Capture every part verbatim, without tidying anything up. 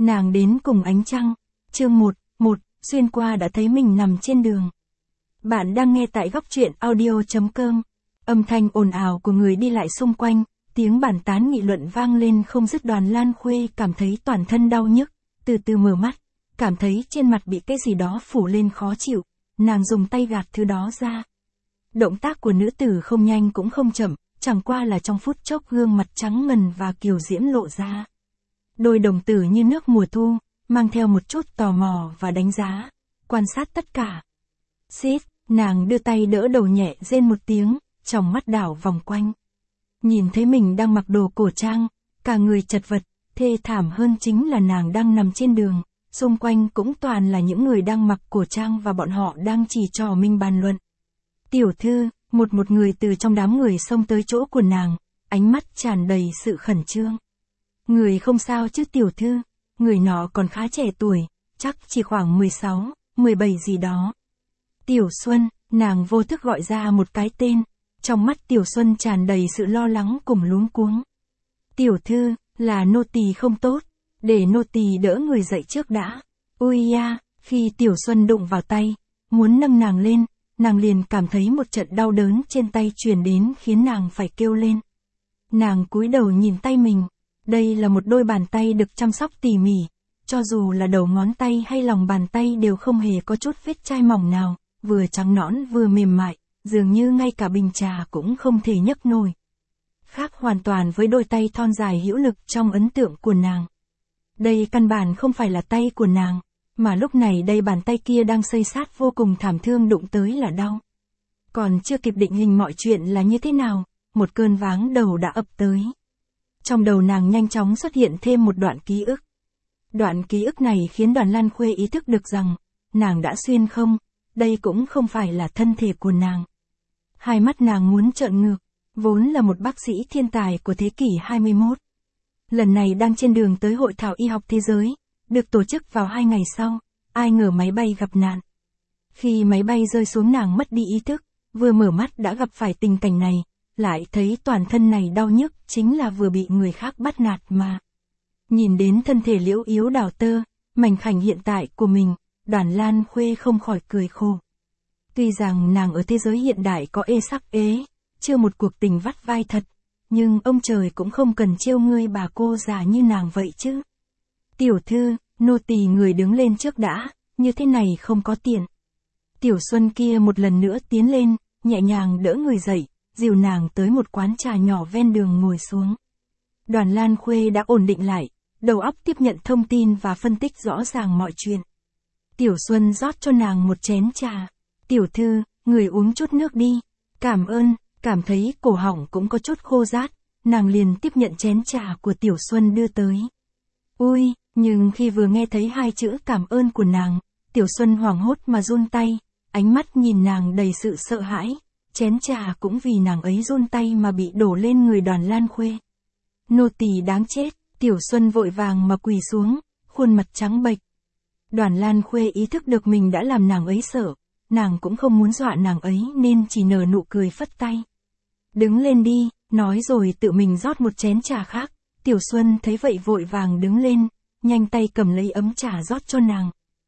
Nàng đến cùng ánh trăng. Chương một, một, xuyên qua đã thấy mình nằm trên đường. Bạn đang nghe tại góc truyện audio chấm com. Âm thanh ồn ào của người đi lại xung quanh, tiếng bàn tán nghị luận vang lên không dứt. Đoàn Lan Khuê cảm thấy toàn thân đau nhức, từ từ mở mắt, cảm thấy trên mặt bị cái gì đó phủ lên khó chịu, nàng dùng tay gạt thứ đó ra. Động tác của nữ tử không nhanh cũng không chậm, chẳng qua là trong phút chốc gương mặt trắng ngần và kiều diễm lộ ra. Đôi đồng tử như nước mùa thu, mang theo một chút tò mò và đánh giá, quan sát tất cả. Xít, nàng đưa tay đỡ đầu nhẹ rên một tiếng, trong mắt đảo vòng quanh. Nhìn thấy mình đang mặc đồ cổ trang, cả người chật vật, thê thảm hơn chính là nàng đang nằm trên đường, xung quanh cũng toàn là những người đang mặc cổ trang và bọn họ đang chỉ trò mình bàn luận. Tiểu thư, một một người từ trong đám người xông tới chỗ của nàng, ánh mắt tràn đầy sự khẩn trương. Người không sao chứ tiểu thư, người nọ còn khá trẻ tuổi, chắc chỉ khoảng mười sáu, mười bảy gì đó. Tiểu Xuân, nàng vô thức gọi ra một cái tên, trong mắt Tiểu Xuân tràn đầy sự lo lắng cùng luống cuống. Tiểu thư, là nô tỳ không tốt, để nô tỳ đỡ người dậy trước đã. Ui ya, khi Tiểu Xuân đụng vào tay, muốn nâng nàng lên, nàng liền cảm thấy một trận đau đớn trên tay truyền đến khiến nàng phải kêu lên. Nàng cúi đầu nhìn tay mình, đây là một đôi bàn tay được chăm sóc tỉ mỉ, cho dù là đầu ngón tay hay lòng bàn tay đều không hề có chút vết chai mỏng nào, vừa trắng nõn vừa mềm mại, dường như ngay cả bình trà cũng không thể nhấc nổi. Khác hoàn toàn với đôi tay thon dài hữu lực trong ấn tượng của nàng. Đây căn bản không phải là tay của nàng, mà lúc này đây bàn tay kia đang xây sát vô cùng thảm thương, đụng tới là đau. Còn chưa kịp định hình mọi chuyện là như thế nào, một cơn váng đầu đã ập tới. Trong đầu nàng nhanh chóng xuất hiện thêm một đoạn ký ức. Đoạn ký ức này khiến Đoàn Lan Khuê ý thức được rằng, nàng đã xuyên không, đây cũng không phải là thân thể của nàng. Hai mắt nàng muốn trợn ngược, vốn là một bác sĩ thiên tài của thế kỷ hai mươi mốt. Lần này đang trên đường tới hội thảo y học thế giới, được tổ chức vào hai ngày sau, ai ngờ máy bay gặp nạn. Khi máy bay rơi xuống nàng mất đi ý thức, vừa mở mắt đã gặp phải tình cảnh này, lại thấy toàn thân này đau nhức, chính là vừa bị người khác bắt nạt mà. Nhìn đến thân thể liễu yếu đào tơ, mảnh khảnh hiện tại của mình, Đoàn Lan Khuê không khỏi cười khổ. Tuy rằng nàng ở thế giới hiện đại có ê sắc ế, chưa một cuộc tình vắt vai thật, nhưng ông trời cũng không cần trêu ngươi bà cô già như nàng vậy chứ. Tiểu thư, nô tỳ người đứng lên trước đã, như thế này không có tiền. Tiểu Xuân kia một lần nữa tiến lên, nhẹ nhàng đỡ người dậy, dìu nàng tới một quán trà nhỏ ven đường ngồi xuống. Đoàn Lan Khuê đã ổn định lại, đầu óc tiếp nhận thông tin và phân tích rõ ràng mọi chuyện. Tiểu Xuân rót cho nàng một chén trà. Tiểu thư, người uống chút nước đi. Cảm ơn, cảm thấy cổ họng cũng có chút khô rát, nàng liền tiếp nhận chén trà của Tiểu Xuân đưa tới. Ui, nhưng khi vừa nghe thấy hai chữ cảm ơn của nàng, Tiểu Xuân hoảng hốt mà run tay, ánh mắt nhìn nàng đầy sự sợ hãi, chén trà cũng vì nàng ấy run tay mà bị đổ lên người Đoàn Lan Khuê. Nô tỳ đáng chết, Tiểu Xuân vội vàng mà quỳ xuống, khuôn mặt trắng bệch. Đoàn Lan Khuê ý thức được mình đã làm nàng ấy sợ, nàng cũng không muốn dọa nàng ấy nên chỉ nở nụ cười phất tay. Đứng lên đi, nói rồi tự mình rót một chén trà khác. Tiểu Xuân thấy vậy vội vàng đứng lên, nhanh tay cầm lấy ấm trà rót cho nàng.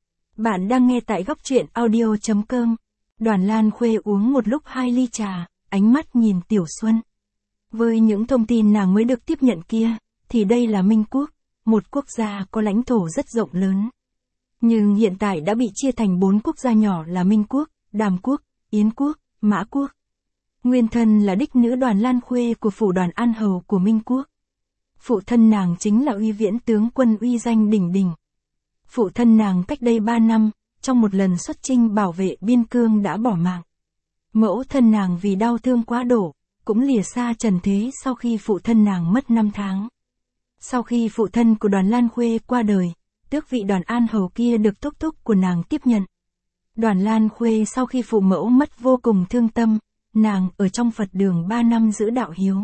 Bạn đang nghe tại góc truyện audio chấm com. Đoàn Lan Khuê uống một lúc hai ly trà, ánh mắt nhìn Tiểu Xuân. Với những thông tin nàng mới được tiếp nhận kia, thì đây là Minh Quốc, một quốc gia có lãnh thổ rất rộng lớn. Nhưng hiện tại đã bị chia thành bốn quốc gia nhỏ là Minh Quốc, Đàm Quốc, Yến Quốc, Mã Quốc. Nguyên thân là đích nữ Đoàn Lan Khuê của phủ Đoàn An Hầu của Minh Quốc. Phụ thân nàng chính là uy viễn tướng quân uy danh đỉnh đỉnh. Phụ thân nàng cách đây ba năm, trong một lần xuất chinh bảo vệ biên cương đã bỏ mạng. Mẫu thân nàng vì đau thương quá độ, cũng lìa xa trần thế sau khi phụ thân nàng mất năm tháng. Sau khi phụ thân của Đoàn Lan Khuê qua đời, tước vị Đoàn An Hầu kia được thúc thúc của nàng tiếp nhận. Đoàn Lan Khuê sau khi phụ mẫu mất vô cùng thương tâm, nàng ở trong Phật đường ba năm giữ đạo hiếu.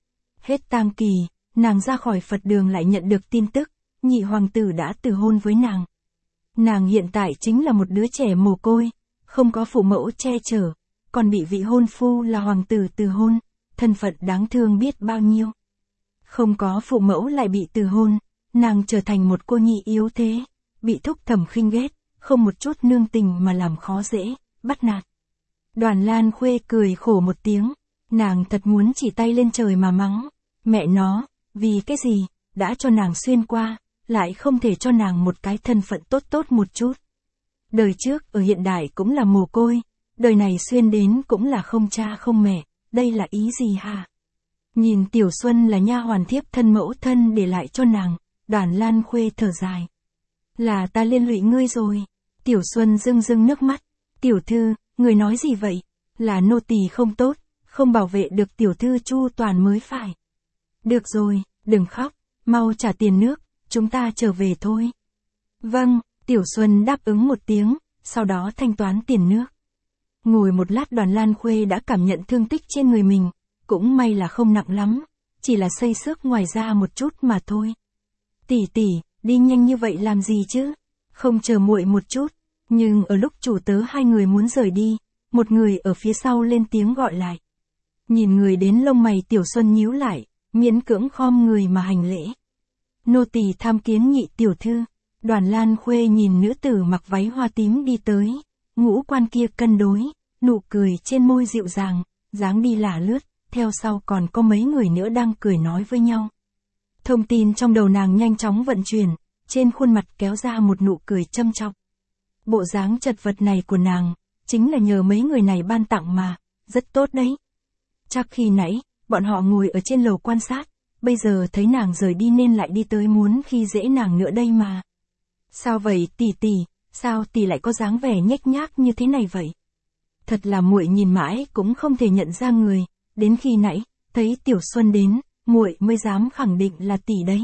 Hết tam kỳ, nàng ra khỏi Phật đường lại nhận được tin tức, nhị hoàng tử đã từ hôn với nàng. Nàng hiện tại chính là một đứa trẻ mồ côi, không có phụ mẫu che chở, còn bị vị hôn phu là hoàng tử từ hôn, thân phận đáng thương biết bao nhiêu. Không có phụ mẫu lại bị từ hôn, nàng trở thành một cô nhi yếu thế, bị thúc thẩm khinh ghét, không một chút nương tình mà làm khó dễ, bắt nạt. Đoàn Lan Khuê cười khổ một tiếng, nàng thật muốn chỉ tay lên trời mà mắng, mẹ nó, vì cái gì, đã cho nàng xuyên qua, lại không thể cho nàng một cái thân phận tốt tốt một chút. Đời trước ở hiện đại cũng là mồ côi, đời này xuyên đến cũng là không cha không mẹ, đây là ý gì hả? Nhìn Tiểu Xuân là nha hoàn thiếp thân mẫu thân để lại cho nàng, Đoàn Lan Khuê thở dài. Là ta liên lụy ngươi rồi. Tiểu Xuân rưng rưng nước mắt. Tiểu thư, người nói gì vậy? Là nô tỳ không tốt, không bảo vệ được tiểu thư chu toàn mới phải. Được rồi, đừng khóc, mau trả tiền nước, chúng ta trở về thôi. Vâng, Tiểu Xuân đáp ứng một tiếng, sau đó thanh toán tiền nước. Ngồi một lát Đoàn Lan Khuê đã cảm nhận thương tích trên người mình, cũng may là không nặng lắm, chỉ là xây xước ngoài da một chút mà thôi. Tỷ tỷ, đi nhanh như vậy làm gì chứ? Không chờ muội một chút, nhưng ở lúc chủ tớ hai người muốn rời đi, một người ở phía sau lên tiếng gọi lại. Nhìn người đến lông mày Tiểu Xuân nhíu lại, miễn cưỡng khom người mà hành lễ. Nô tỳ tham kiến nhị tiểu thư. Đoàn Lan Khuê nhìn nữ tử mặc váy hoa tím đi tới, ngũ quan kia cân đối, nụ cười trên môi dịu dàng, dáng đi lả lướt, theo sau còn có mấy người nữa đang cười nói với nhau. Thông tin trong đầu nàng nhanh chóng vận chuyển, trên khuôn mặt kéo ra một nụ cười châm chọc. Bộ dáng chật vật này của nàng, chính là nhờ mấy người này ban tặng mà, rất tốt đấy. Chắc khi nãy, bọn họ ngồi ở trên lầu quan sát, bây giờ thấy nàng rời đi nên lại đi tới muốn khi dễ nàng nữa đây mà. Sao vậy tỷ tỷ, sao tỷ lại có dáng vẻ nhếch nhác như thế này vậy? Thật là muội nhìn mãi cũng không thể nhận ra người, đến khi nãy, thấy Tiểu Xuân đến, muội mới dám khẳng định là tỷ đấy.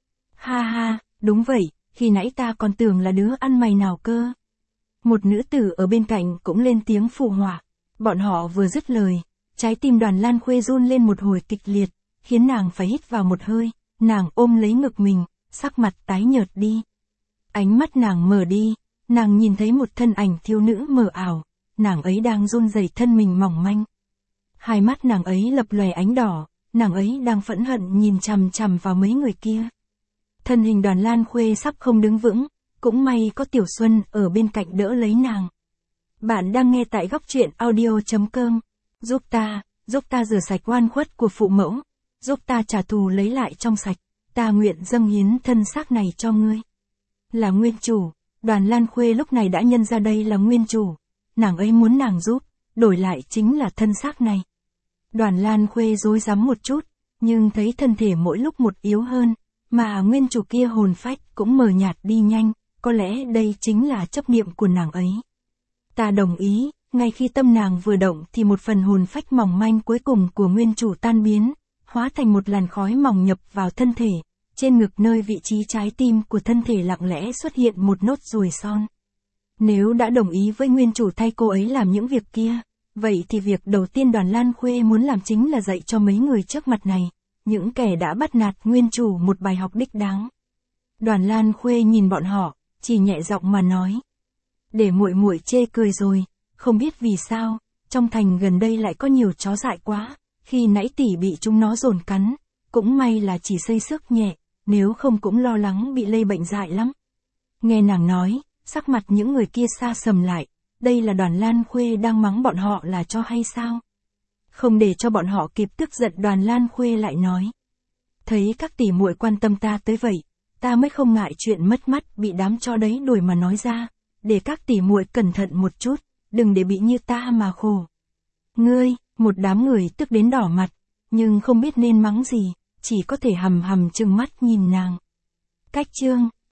Ha ha, đúng vậy, khi nãy ta còn tưởng là đứa ăn mày nào cơ. Một nữ tử ở bên cạnh cũng lên tiếng phụ họa. Bọn họ vừa dứt lời, trái tim Đoàn Lan Khuê run lên một hồi kịch liệt, khiến nàng phải hít vào một hơi, nàng ôm lấy ngực mình, sắc mặt tái nhợt đi. Ánh mắt nàng mở đi, nàng nhìn thấy một thân ảnh thiếu nữ mờ ảo, nàng ấy đang run rẩy thân mình mỏng manh. Hai mắt nàng ấy lập lòe ánh đỏ, nàng ấy đang phẫn hận nhìn chằm chằm vào mấy người kia. Thân hình Đoàn Lan Khuê sắp không đứng vững, cũng may có Tiểu Xuân ở bên cạnh đỡ lấy nàng. Bạn đang nghe tại góc truyện audio chấm com. Giúp ta, giúp ta rửa sạch oan khuất của phụ mẫu, giúp ta trả thù lấy lại trong sạch, ta nguyện dâng hiến thân xác này cho ngươi. Là nguyên chủ, Đoàn Lan Khuê lúc này đã nhận ra đây là nguyên chủ, nàng ấy muốn nàng giúp, đổi lại chính là thân xác này. Đoàn Lan Khuê rối rắm một chút, nhưng thấy thân thể mỗi lúc một yếu hơn, mà nguyên chủ kia hồn phách cũng mờ nhạt đi nhanh, có lẽ đây chính là chấp niệm của nàng ấy. Ta đồng ý, ngay khi tâm nàng vừa động thì một phần hồn phách mỏng manh cuối cùng của nguyên chủ tan biến, hóa thành một làn khói mỏng nhập vào thân thể, trên ngực nơi vị trí trái tim của thân thể lặng lẽ xuất hiện một nốt ruồi son. Nếu đã đồng ý với nguyên chủ thay cô ấy làm những việc kia, vậy thì việc đầu tiên Đoàn Lan Khuê muốn làm chính là dạy cho mấy người trước mặt này, những kẻ đã bắt nạt nguyên chủ một bài học đích đáng. Đoàn Lan Khuê nhìn bọn họ, chỉ nhẹ giọng mà nói. Để muội muội chê cười rồi, không biết vì sao, trong thành gần đây lại có nhiều chó dại quá, khi nãy tỷ bị chúng nó dồn cắn, cũng may là chỉ xây xước nhẹ, nếu không cũng lo lắng bị lây bệnh dại lắm. Nghe nàng nói, sắc mặt những người kia xa sầm lại, đây là Đoàn Lan Khuê đang mắng bọn họ là cho hay sao? Không để cho bọn họ kịp tức giận Đoàn Lan Khuê lại nói. Thấy các tỷ muội quan tâm ta tới vậy, ta mới không ngại chuyện mất mắt bị đám chó đấy đuổi mà nói ra, để các tỷ muội cẩn thận một chút, đừng để bị như ta mà khổ. Ngươi, một đám người tức đến đỏ mặt, nhưng không biết nên mắng gì, chỉ có thể hầm hầm trừng mắt nhìn nàng. Cách chương